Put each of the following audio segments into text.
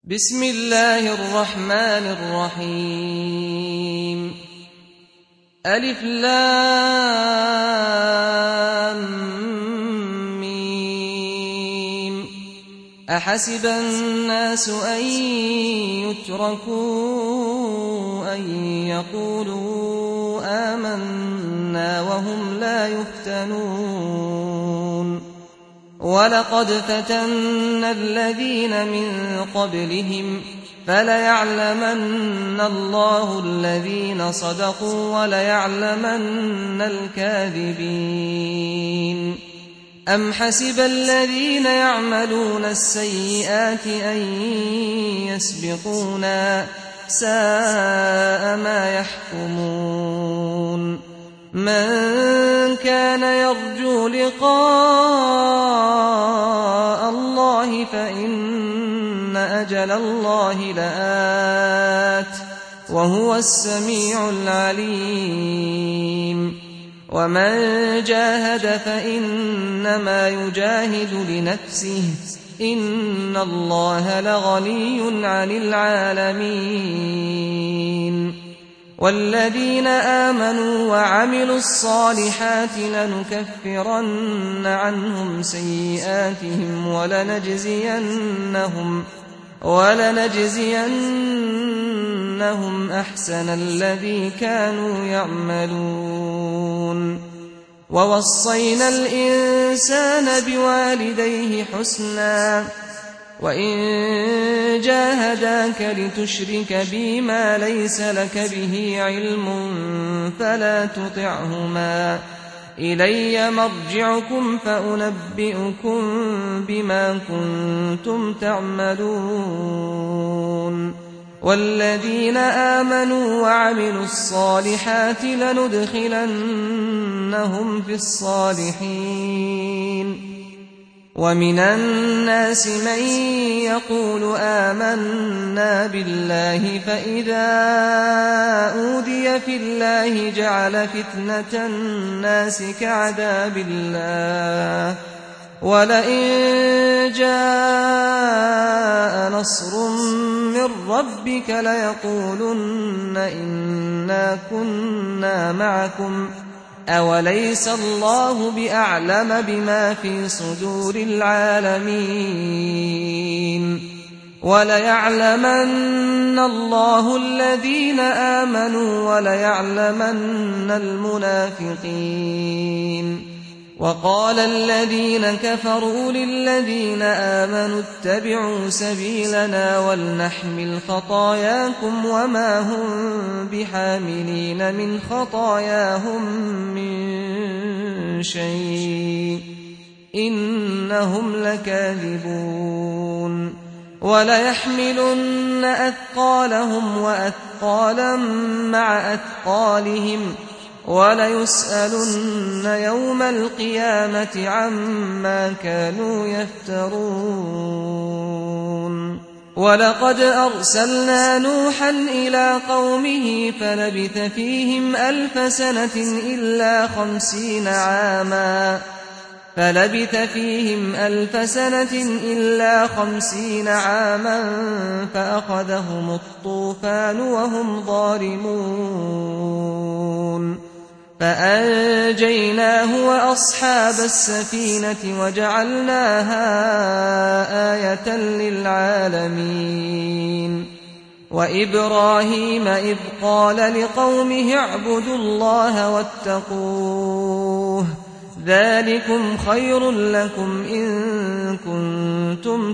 بسم الله الرحمن الرحيم ألف لام ميم أحسب الناس أن يتركوا أن يقولوا آمنا وهم لا يفتنون ولقد فتنا الذين من قبلهم فليعلمن الله الذين صدقوا وليعلمن الكاذبين أم حسب الذين يعملون السيئات أن يسبقونا ساء ما يحكمون من كان يرجو لقاء الله فإن أجل الله لآت وهو السميع العليم ومن جاهد فإنما يجاهد لنفسه إن الله لغني عن العالمين والذين آمنوا وعملوا الصالحات لنكفرن عنهم سيئاتهم ولنجزينهم أحسن الذي كانوا يعملون ووصينا الإنسان بوالديه حسنا وإن جاهداك لتشرك بي ما ليس لك به علم فلا تطعهما إلي مرجعكم فأنبئكم بما كنتم تعملون والذين آمنوا وعملوا الصالحات لندخلنهم في الصالحين ومن الناس من يقول آمنا بالله فإذا أوذي في الله جعل فتنة الناس كعذاب الله ولئن جاء نصر من ربك ليقولن إنا كنا معكم أوليس الله بأعلم بما في صدور العالمين وليعلمن الله الذين آمنوا وليعلمن المنافقين وقال الذين كفروا للذين آمنوا اتبعوا سبيلنا ولنحمل خطاياكم وما هم بحاملين من خطاياهم من شيء إنهم لكاذبون وليحملن أثقالهم وأثقالا مع أثقالهم وليسألن يوم القيامة عما كانوا يفترون ولقد أرسلنا نوحا إلى قومه فلبث فيهم 1000 سنة إلا 50 عاما فأخذهم الطوفان وهم ظالمون فأنجيناه وأصحاب السفينة وجعلناها آية للعالمين وإبراهيم إذ قال لقومه اعبدوا الله واتقوه ذلكم خير لكم إن كنتم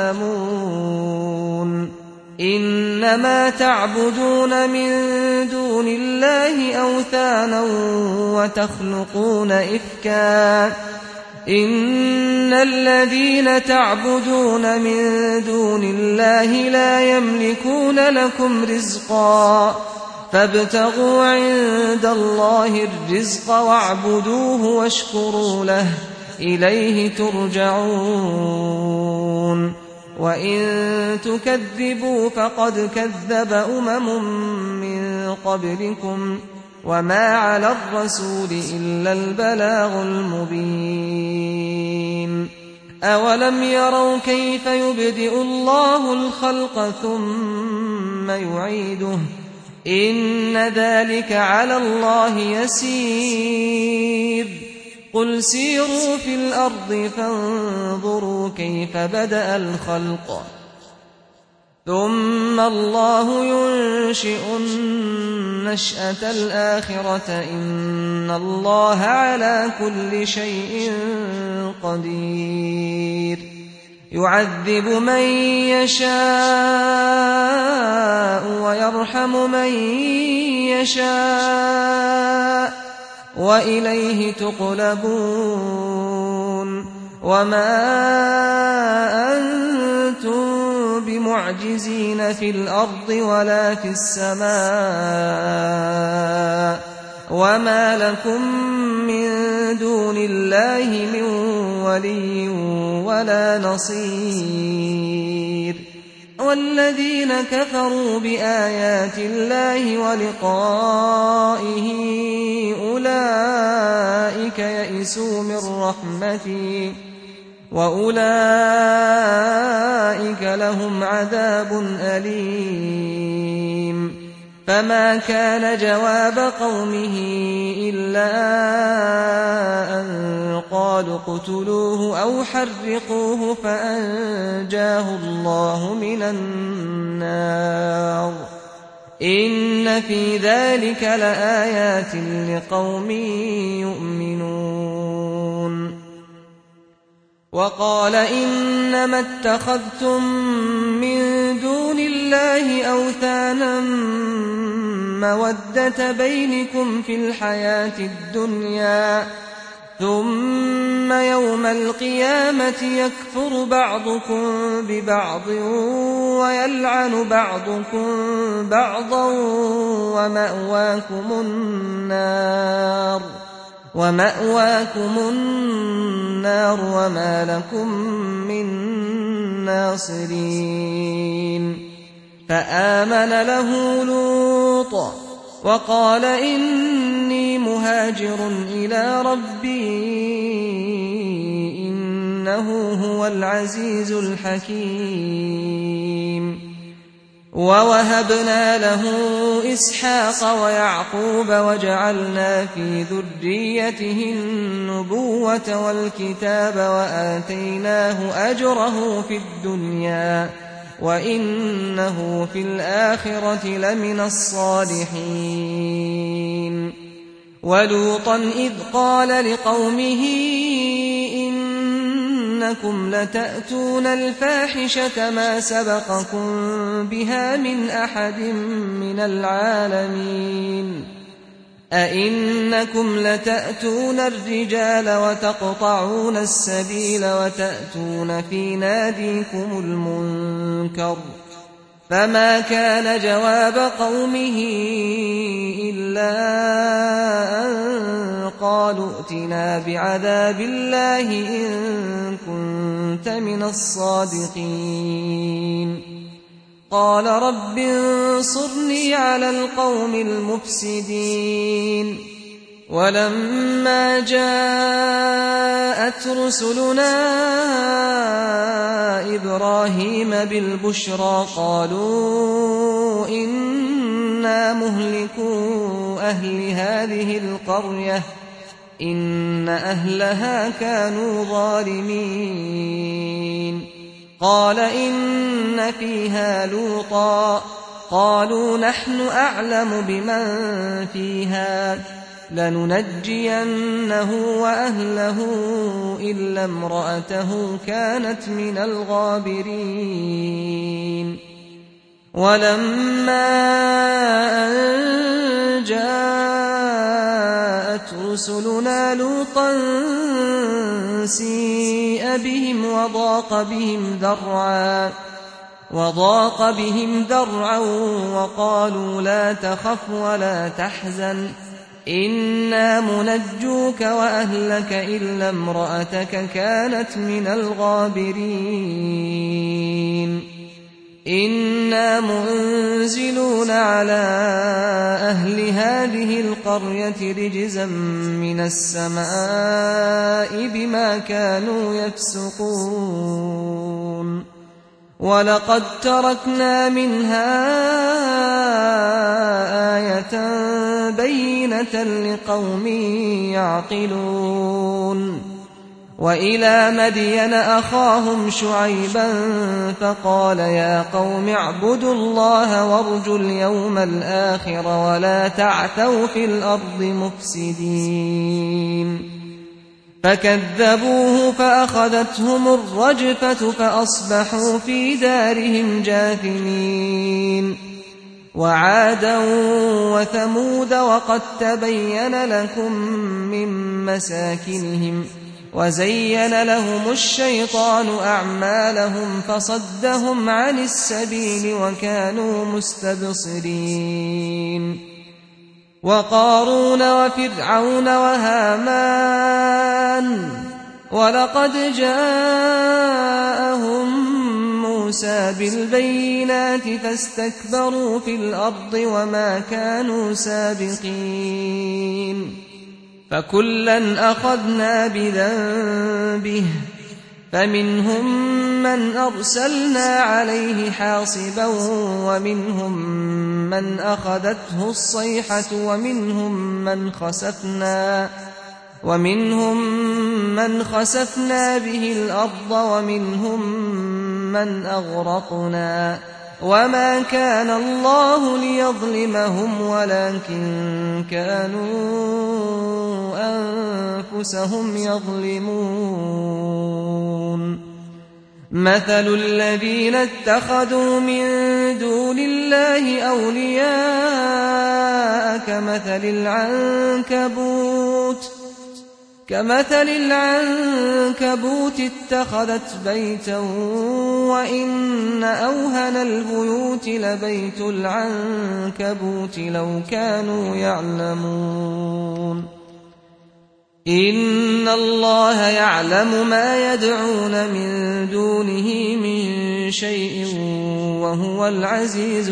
تعلمون إنما تعبدون من دون الله أوثانا وتخلقون إفكا إن الذين تعبدون من دون الله لا يملكون لكم رزقا فابتغوا عند الله الرزق واعبدوه واشكروا له إليه ترجعون وإن تكذبوا فقد كذب من قبلكم وما على الرسول إلا البلاغ المبين أولم يروا كيف يبدئ الله الخلق ثم يعيده إن ذلك على الله يسير قل سيروا في الأرض فانظروا كيف بدأ الخلق ثم الله ينشئ النشأة الآخرة إن الله على كل شيء قدير يعذب من يشاء ويرحم من يشاء وإليه تقلبون وما أنتم بمعجزين في الأرض ولا في السماء وما لكم من دون الله من ولي ولا نصير والذين كفروا بآيات الله ولقائه أولئك يئسوا من رحمتي وأولئك لهم عذاب أليم فما كان جواب قومه إلا أن قالوا اقتلوه أو حرقوه فأنجاه الله من النار إن في ذلك لآيات لقوم يؤمنون وقال إنما اتخذتم من دون الله أوثانا مودة بينكم في الحياة الدنيا ثم يوم القيامة يكفر بعضكم ببعض ويلعن بعضكم بعضا ومأواكم النار وما لكم من ناصرين فآمن له لوط وقال إني مهاجر إلى ربي إنه هو العزيز الحكيم ووهبنا له إسحاق ويعقوب وجعلنا في ذريته النبوة والكتاب وآتيناه أجره في الدنيا وإنه في الآخرة لمن الصالحين ولوطا إذ قال لقومه إنكم لتأتون الفاحشة ما سبقكم بها من أحد من العالمين أئنكم لتأتون الرجال وتقطعون السبيل وتأتون في ناديكم المنكر فما كان جواب قومه إلا أن قالوا ائتنا بعذاب الله إن كنت من الصادقين قال رب انصرني على القوم المفسدين ولما جاءت رسلنا إبراهيم بالبشرى قالوا إنا مهلكو أهل هذه القرية إن أهلها كانوا ظالمين قال إن فيها لوطا قالوا نحن أعلم بمن فيها لننجينه وأهله إلا امرأته كانت من الغابرين ولما أن جاءت رسلنا لوطا سيء بهم وضاق بهم ذرعا وقالوا لا تخف ولا تحزن إنا منجوك وأهلك إلا امرأتك كانت من الغابرين إنا منزلون على أهل هذه القرية رجزا من السماء بما كانوا يفسقون ولقد تركنا منها آية بينة لقوم يعقلون وإلى مدين أخاهم شعيبا فقال يا قوم اعبدوا الله وارجوا اليوم الآخر ولا تعثوا في الأرض مفسدين فكذبوه فأخذتهم الرجفة فأصبحوا في دارهم جاثمين وعادا وثمود وقد تبين لكم من مساكنهم وزين لهم الشيطان أعمالهم فصدهم عن السبيل وكانوا مستبصرين وقارون وفرعون وهامان ولقد جاءهم موسى بالبينات فاستكبروا في الأرض وما كانوا سابقين فكلا أخذنا بذنبه فمنهم من أرسلنا عليه حاصبا ومنهم من أخذته الصيحة ومنهم من خسفنا به الأرض ومنهم من أغرقنا وما كان الله ليظلمهم ولكن كانوا أنفسهم يظلمون مثل الذين اتخذوا من دون الله أولياء كمثل العنكبوت اتخذت بيتا وإن أوهن البيوت لبيت العنكبوت لو كانوا يعلمون إن الله يعلم ما يدعون من دونه من شيء وهو العزيز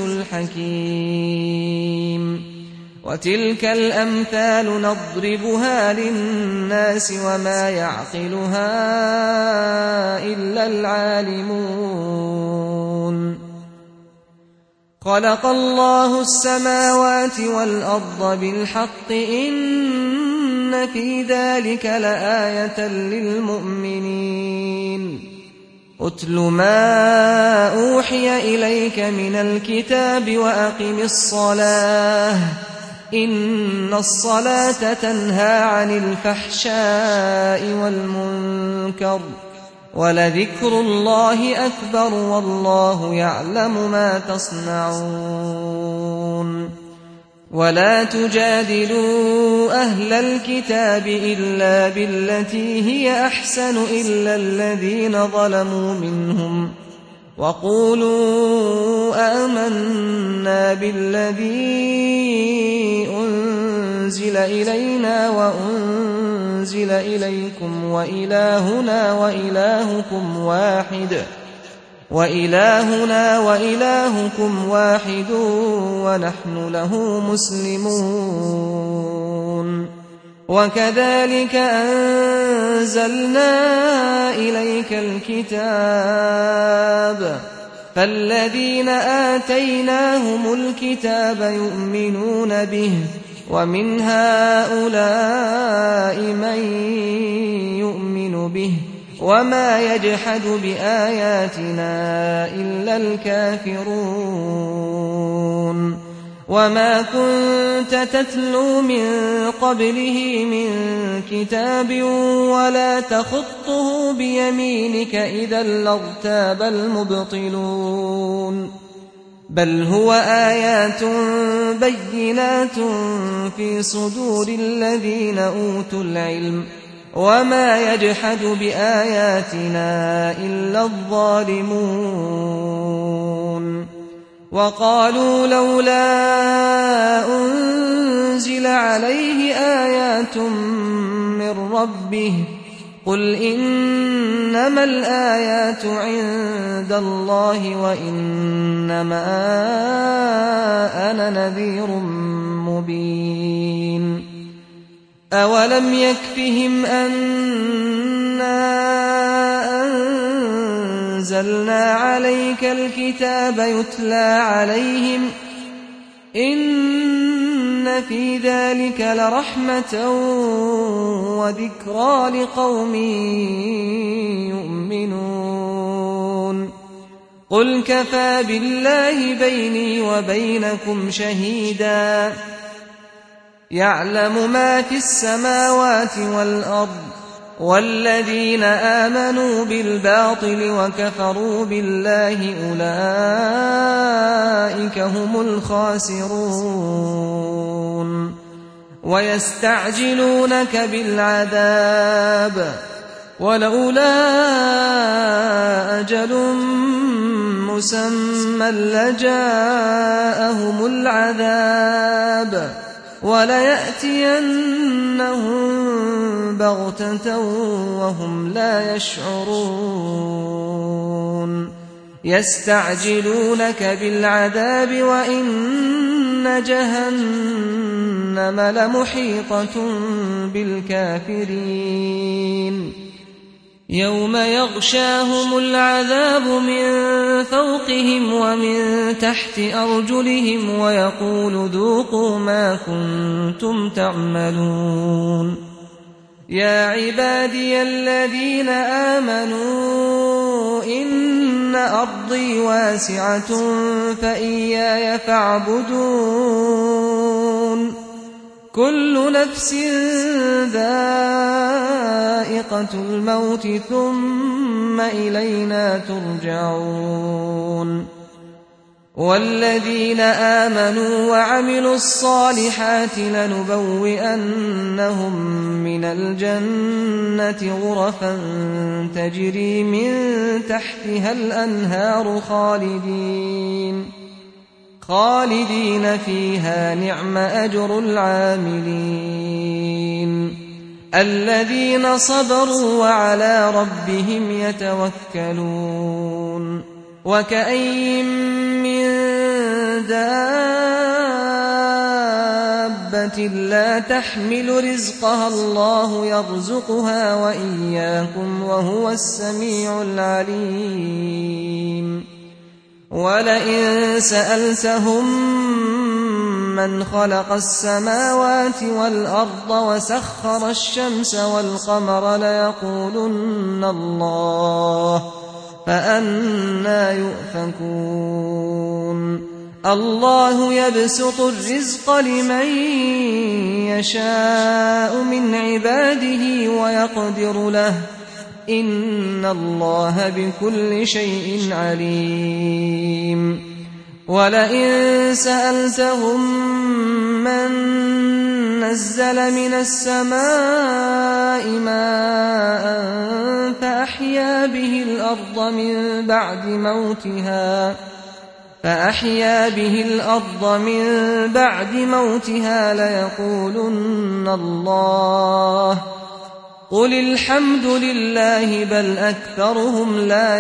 الحكيم وتلك الأمثال نضربها للناس وما يعقلها إلا العالمون خلق الله السماوات والأرض بالحق إن في ذلك لآية للمؤمنين أتل ما أوحي إليك من الكتاب وأقم الصلاة إن الصلاة تنهى عن الفحشاء والمنكر ولذكر الله أكبر والله يعلم ما تصنعون ولا تجادلوا أهل الكتاب إلا بالتي هي أحسن إلا الذين ظلموا منهم وقولوا آمنا بالذي أنزل إلينا وأنزل إليكم وإلهنا وإلهكم واحد ونحن له مسلمون وكذلك أنزلنا إليك الكتاب فالذين آتيناهم الكتاب يؤمنون به ومن هؤلاء من يؤمن به وما يجحد بآياتنا إلا الكافرون وما كنت تتلو من قبله من كتاب ولا تخطه بيمينك إذا لارتاب المبطلون بل هو آيات بينات في صدور الذين أوتوا العلم وما يجحد بآياتنا إلا الظالمون وقالوا لولا أنزل عليه آيات من ربه قل إنما الآيات عند الله وإنما أنا نذير مبين أولم يكفهم أنا أنزلنا عليك الكتاب يتلى عليهم إن في ذلك لرحمة وذكرى لقوم يؤمنون قل كفى بالله بيني وبينكم شهيدا يعلم ما في السماوات والأرض والذين آمنوا بالباطل وكفروا بالله أولئك هم الخاسرون ويستعجلونك بالعذاب ولولا أجل مسمى لجاءهم العذاب وليأتينهم بغتة وهم لا يشعرون يستعجلونك بالعذاب وإن جهنم لمحيطة بالكافرين يوم يغشاهم العذاب من فوقهم ومن تحت أرجلهم ويقول ذوقوا ما كنتم تعملون يا عبادي الذين آمنوا إن أرضي واسعة فإياي فاعبدون كل نفس ذائقة الموت ثم إلينا ترجعون والذين آمنوا وعملوا الصالحات لنبوئنهم من الجنة غرفا تجري من تحتها الأنهار خالدين فيها نعم أجر العاملين الذين صبروا وعلى ربهم يتوكلون وكأين من دابة لا تحمل رزقها الله يرزقها وإياكم وهو السميع العليم ولئن سألتهم من خلق السماوات والأرض وسخر الشمس والقمر ليقولن الله فأنى يؤفكون الله يبسط الرزق لمن يشاء من عباده ويقدر له إن الله بكل شيء عليم ولئن سألتهم من نزل من السماء ماء فأحيا به الأرض من بعد موتها ليقولن الله قل الحمد لله بل أكثرهم لا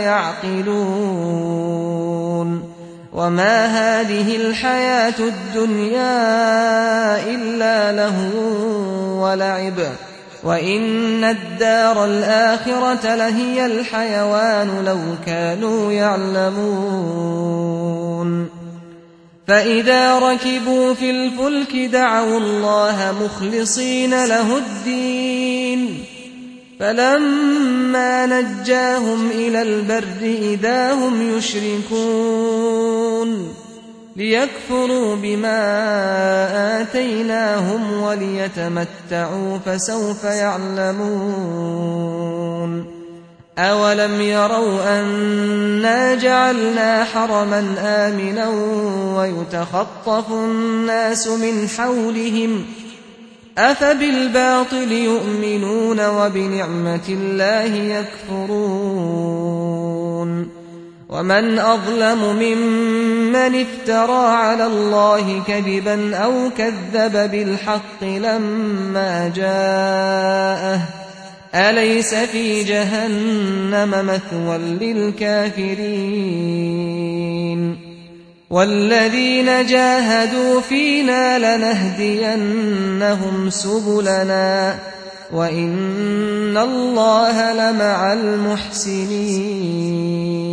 يعقلون وما هذه الحياة الدنيا إلا لهو ولعب وإن الدار الآخرة لهي الحيوان لو كانوا يعلمون فإذا ركبوا في الفلك دعوا الله مخلصين له الدين فلما نجاهم إلى البر إذا هم يشركون ليكفروا بما آتيناهم وليتمتعوا فسوف يعلمون أولم يروا أنا جعلنا حرما آمنا ويتخطف الناس من حولهم أفبالباطل يؤمنون وبنعمة الله يكفرون ومن أظلم ممن افترى على الله كذبا أو كذب بالحق لما جاءه أليس في جهنم مثوى للكافرين والذين جاهدوا فينا لنهدينهم سبلنا وإن الله لمع المحسنين